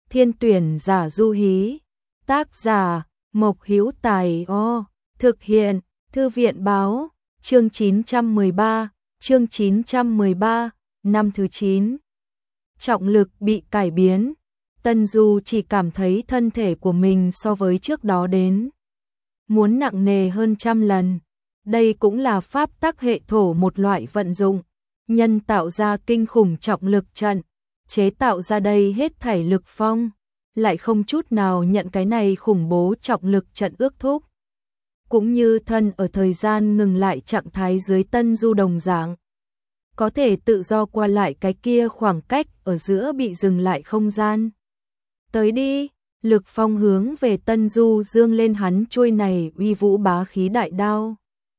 Thiên tuyển giả du hí. Tác giả Mộc Hữu Tài. Thực hiện Thư viện báo. Chương 913, năm thứ 9. Trọng lực bị cải biến. Tân Du chỉ cảm thấy thân thể của mình so với trước đó đến muốn nặng nề hơn trăm lần. Đây cũng là pháp tắc hệ thổ, một loại vận dụng nhân tạo ra kinh khủng trọng lực trận, chế tạo ra đây hết thảy lực phong, lại không chút nào nhận cái này khủng bố trọng lực trận ước thúc. Cũng như thân ở thời gian ngừng lại trạng thái dưới Tân Du đồng dạng, có thể tự do qua lại cái kia khoảng cách ở giữa bị dừng lại không gian. Tới đi, lực phong hướng về Tân Du dương lên hắn chuôi này uy vũ bá khí đại đao,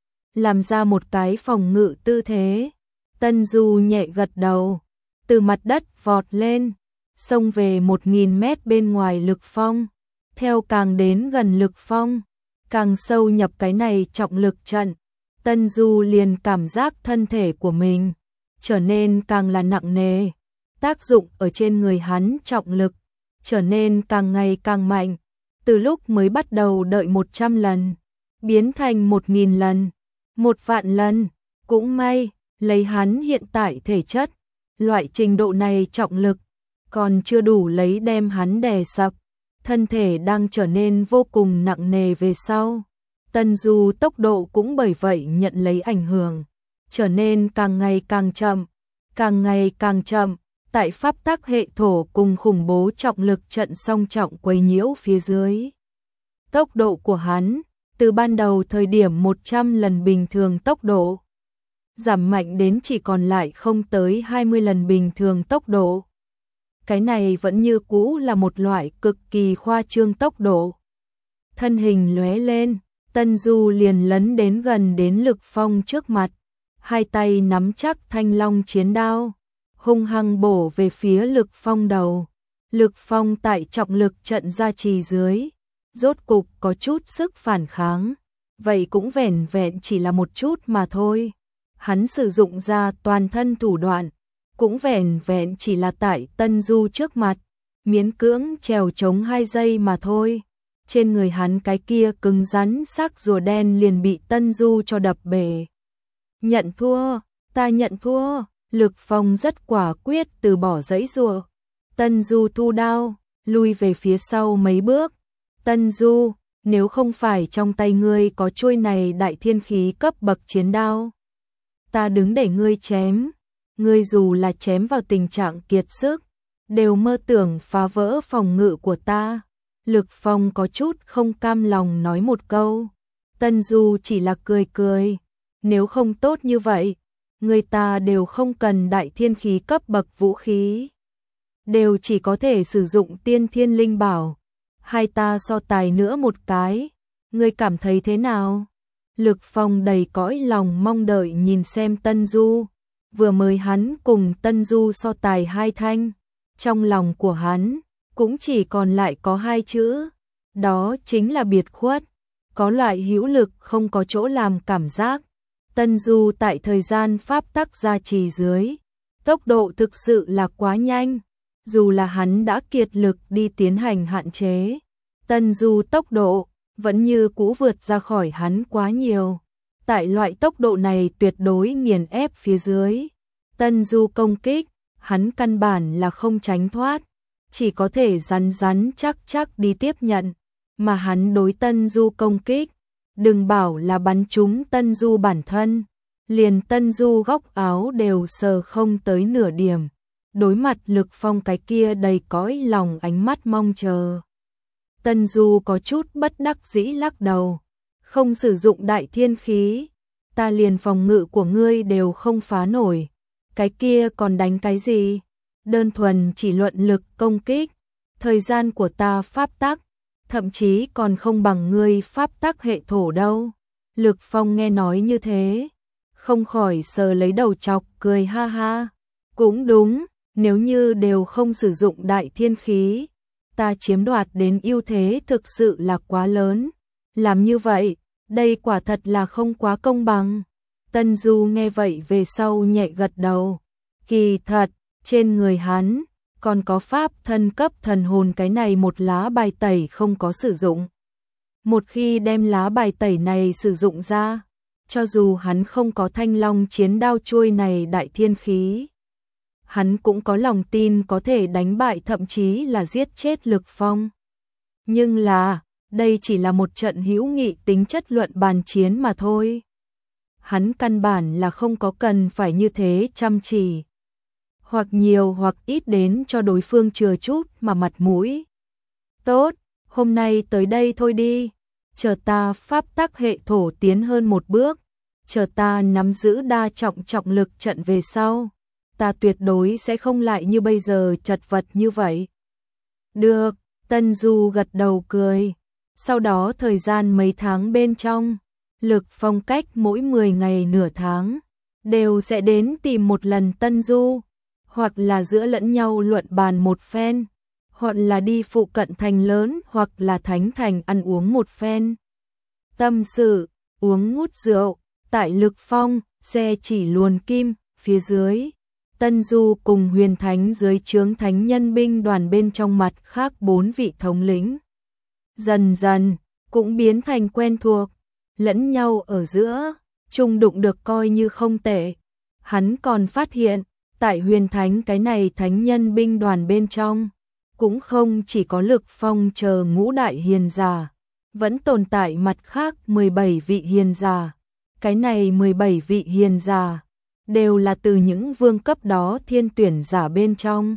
làm ra một cái phòng ngự tư thế. Tân Du nhẹ gật đầu, từ mặt đất vọt lên, xông về 1000 mét bên ngoài lực phong. Theo càng đến gần lực phong, càng sâu nhập cái này trọng lực trận, Tân Du liền cảm giác thân thể của mình trở nên càng là nặng nề, tác dụng ở trên người hắn trọng lực trở nên càng ngày càng mạnh, từ lúc mới bắt đầu đợi 100 lần, biến thành 1000 lần, 1.000.000 lần. Cũng may, lấy hắn hiện tại thể chất, loại trình độ này trọng lực còn chưa đủ lấy đem hắn đè sập, thân thể đang trở nên vô cùng nặng nề về sau. Tân Du tốc độ cũng bởi vậy nhận lấy ảnh hưởng, trở nên càng ngày càng chậm, càng ngày càng chậm. Tại pháp tắc hệ thổ cùng khủng bố trọng lực trận song trọng quấy nhiễu phía dưới, tốc độ của hắn từ ban đầu thời điểm 100 lần bình thường tốc độ giảm mạnh đến chỉ còn lại không tới 20 lần bình thường tốc độ. Cái này vẫn như cũ là một loại cực kỳ khoa trương tốc độ. Thân hình lóe lên, Tân Du liền lấn đến gần đến lực phong trước mặt, hai tay nắm chắc thanh long chiến đao, hung hăng bổ về phía lực phong đầu. Lực phong tại trọng lực trận gia trì dưới, rốt cục có chút sức phản kháng, vậy cũng vẻn vẹn chỉ là một chút mà thôi. Hắn sử dụng ra toàn thân thủ đoạn, cũng vẻn vẹn chỉ là tại Tân Du trước mặt, miễn cưỡng trèo chống 2 giây mà thôi. Trên người hắn cái kia cứng rắn xác rùa đen liền bị Tân Du cho đập bể. Nhận thua, ta nhận thua. Lực phong rất quả quyết từ bỏ giãy giụa. Tân Du thu đao, lui về phía sau mấy bước. Tân Du, nếu không phải trong tay ngươi có chuôi này đại thiên khí cấp bậc chiến đao, ta đứng để ngươi chém. Ngươi dù là chém vào tình trạng kiệt sức, đều mơ tưởng phá vỡ phòng ngự của ta. Lực phong có chút không cam lòng nói một câu. Tân Du chỉ là cười cười. Nếu không tốt như vậy, người ta đều không cần đại thiên khí cấp bậc vũ khí, đều chỉ có thể sử dụng tiên thiên linh bảo. Hai ta so tài nữa một cái, ngươi cảm thấy thế nào? Lực phong đầy cõi lòng mong đợi nhìn xem Tân Du. Vừa mới hắn cùng Tân Du so tài 2 thanh, trong lòng của hắn cũng chỉ còn lại có 2 chữ, đó chính là biệt khuất. Có loại hữu lực không có chỗ làm cảm giác. Tân Du tại thời gian pháp tắc gia trì dưới, tốc độ thực sự là quá nhanh, dù là hắn đã kiệt lực đi tiến hành hạn chế, Tân Du tốc độ vẫn như cũ vượt ra khỏi hắn quá nhiều. Tại loại tốc độ này tuyệt đối nghiền ép phía dưới, Tân Du công kích, hắn căn bản là không tránh thoát, chỉ có thể rắn rắn chắc đi tiếp nhận, mà hắn đối Tân Du công kích, đừng bảo là bắn trúng Tân Du bản thân, liền Tân Du góc áo đều sờ không tới nửa điểm. Đối mặt lực phong cái kia đầy cõi lòng ánh mắt mong chờ, Tân Du có chút bất đắc dĩ lắc đầu. Không sử dụng đại thiên khí, ta liền phòng ngự của ngươi đều không phá nổi, cái kia còn đánh cái gì? Đơn thuần chỉ luận lực công kích, thời gian của ta pháp tắc thậm chí còn không bằng ngươi pháp tắc hệ thổ đâu. Lực phong nghe nói như thế, không khỏi sờ lấy đầu chọc cười ha ha. Cũng đúng, nếu như đều không sử dụng đại thiên khí, ta chiếm đoạt đến ưu thế thực sự là quá lớn. Làm như vậy, đây quả thật là không quá công bằng. Tân Du nghe vậy về sau nhẹ gật đầu. Kỳ thật, trên người hắn còn có pháp thân cấp thần hồn, cái này một lá bài tẩy không có sử dụng. Một khi đem lá bài tẩy này sử dụng ra, cho dù hắn không có Thanh Long chiến đao chuôi này đại thiên khí, hắn cũng có lòng tin có thể đánh bại thậm chí là giết chết Lực Phong. Nhưng là, đây chỉ là một trận hữu nghị tính chất luận bàn chiến mà thôi. Hắn căn bản là không có cần phải như thế chăm chỉ. Hoặc nhiều hoặc ít đến cho đối phương chừa chút mà mặt mũi. Tốt, hôm nay tới đây thôi đi. Chờ ta pháp tắc hệ thổ tiến hơn một bước. Chờ ta nắm giữ đa trọng trọng lực trận về sau. Ta tuyệt đối sẽ không lại như bây giờ chật vật như vậy. Được, Tân Du gật đầu cười. Sau đó thời gian mấy tháng bên trong, Lực Phong cách mỗi 10 ngày nửa tháng, đều sẽ đến tìm một lần Tân Du, hoặc là giữa lẫn nhau luận bàn một phen, hoặc là đi phụ cận thành lớn, hoặc là thánh thành ăn uống một phen. Tâm sự, uống ngút rượu, tại Lực Phong, xe chỉ luồn kim, phía dưới. Tân Du cùng Huyền Thánh dưới trướng thánh nhân binh đoàn bên trong mặt khác 4 vị thống lĩnh. Dần dần, cũng biến thành quen thuộc, lẫn nhau ở giữa, chung đụng được coi như không tệ. Hắn còn phát hiện, tại Huyền Thánh cái này thánh nhân binh đoàn bên trong, cũng không chỉ có Lực Phong chờ ngũ đại hiền giả, vẫn tồn tại mặt khác 17 vị hiền giả. Cái này 17 vị hiền giả, đều là từ những vương cấp đó thiên tuyển giả bên trong.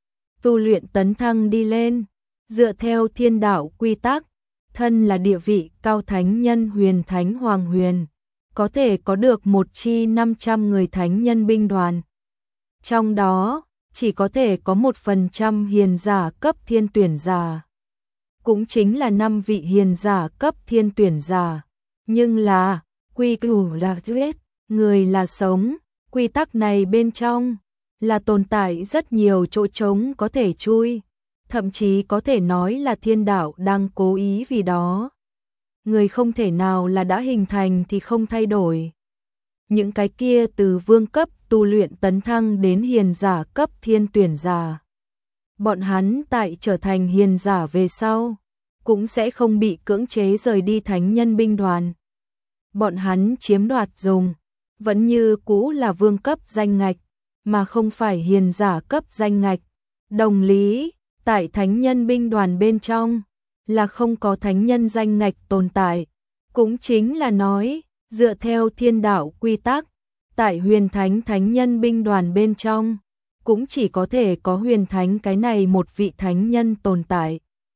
Tu luyện tấn thăng đi lên, dựa theo thiên đạo quy tắc, thân là địa vị cao thánh nhân Huyền Thánh Hoàng Huyền, có thể có được một chi 500 người thánh nhân binh đoàn. Trong đó, chỉ có thể có 1% hiền giả cấp thiên tuyển giả. Cũng chính là 5 vị hiền giả cấp thiên tuyển giả. Nhưng là, quy củ là giết, người là sống, quy tắc này bên trong, là tồn tại rất nhiều chỗ trống có thể chui. Thậm chí có thể nói là thiên đạo đang cố ý vì đó. Người không thể nào là đã hình thành thì không thay đổi. Những cái kia từ vương cấp tu luyện tấn thăng đến hiền giả cấp thiên tuyển giả. Bọn hắn tại trở thành hiền giả về sau, cũng sẽ không bị cưỡng chế rời đi thánh nhân binh đoàn. Bọn hắn chiếm đoạt dùng, vẫn như cũ là vương cấp danh ngạch, mà không phải hiền giả cấp danh ngạch. Đồng lý, tại thánh nhân binh đoàn bên trong, là không có thánh nhân danh ngạch tồn tại. Cũng chính là nói, dựa theo thiên đạo quy tắc, tại Huyền Thánh thánh nhân binh đoàn bên trong, cũng chỉ có thể có Huyền Thánh cái này một vị thánh nhân tồn tại.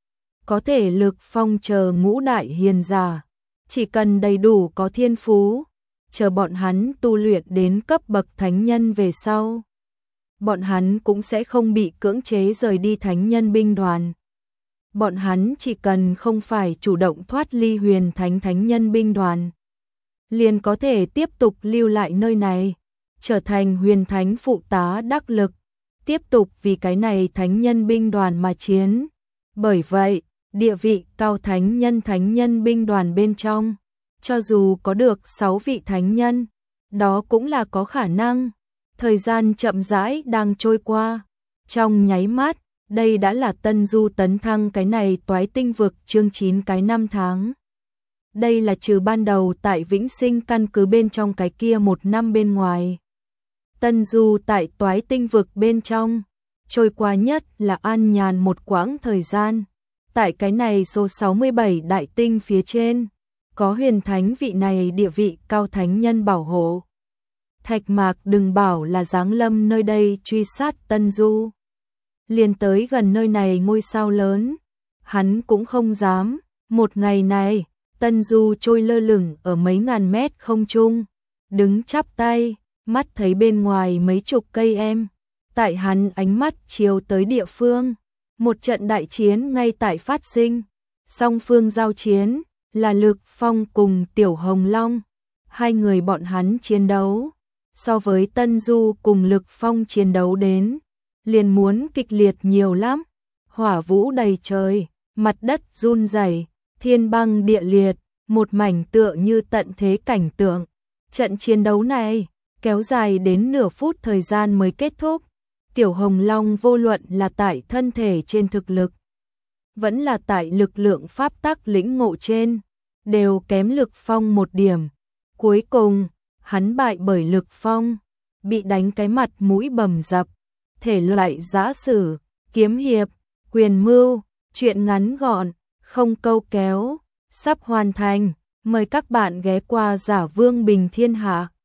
Có thể Lực Phong chờ ngũ đại hiền giả, chỉ cần đầy đủ có thiên phú, chờ bọn hắn tu luyện đến cấp bậc thánh nhân về sau, bọn hắn cũng sẽ không bị cưỡng chế rời đi thánh nhân binh đoàn. Bọn hắn chỉ cần không phải chủ động thoát ly Huyền Thánh thánh nhân binh đoàn, liền có thể tiếp tục lưu lại nơi này, trở thành Huyền Thánh phụ tá đắc lực, tiếp tục vì cái này thánh nhân binh đoàn mà chiến. Bởi vậy, địa vị cao thánh nhân binh đoàn bên trong, cho dù có được 6 vị thánh nhân, đó cũng là có khả năng. Thời gian chậm rãi đang trôi qua, trong nháy mắt, đây đã là Tân Du tấn thăng cái này Toái Tinh vực chương 9 cái 5 tháng. Đây là trừ ban đầu tại Vĩnh Sinh căn cứ bên trong cái kia 1 năm bên ngoài. Tân Du tại Toái Tinh vực bên trong, trôi qua nhất là an nhàn một quãng thời gian. Tại cái này số 67 đại tinh phía trên, có Huyền Thánh vị này địa vị cao thánh nhân bảo hộ. Thạch Mạc đừng bảo là giáng lâm nơi đây truy sát Tân Du. Liền tới gần nơi này ngôi sao lớn, hắn cũng không dám. Một ngày này, Tân Du trôi lơ lửng ở mấy ngàn mét không trung, đứng chắp tay, mắt thấy bên ngoài mấy chục cây em. Tại hắn ánh mắt chiếu tới địa phương, một trận đại chiến ngay tại phát sinh. Song phương giao chiến là Lực Phong cùng Tiểu Hồng Long. Hai người bọn hắn chiến đấu, so với Tân Du cùng Lực Phong chiến đấu đến, liền muốn kịch liệt nhiều lắm. Hỏa vũ đầy trời, mặt đất run rẩy, thiên băng địa liệt, một mảnh tựa như tận thế cảnh tượng. Trận chiến đấu này kéo dài đến nửa phút thời gian mới kết thúc. Tiểu Hồng Long vô luận là tại thân thể trên thực lực, vẫn là tại lực lượng pháp tắc lĩnh ngộ trên, đều kém Lực Phong một điểm. Cuối cùng, hắn bại bởi Lực Phong, bị đánh cái mặt mũi bầm dập. Thể loại giã sử, kiếm hiệp, quyền mưu, truyện ngắn gọn, không câu kéo, sắp hoàn thành. Mời các bạn ghé qua Giả Vương Bình Thiên Hạ.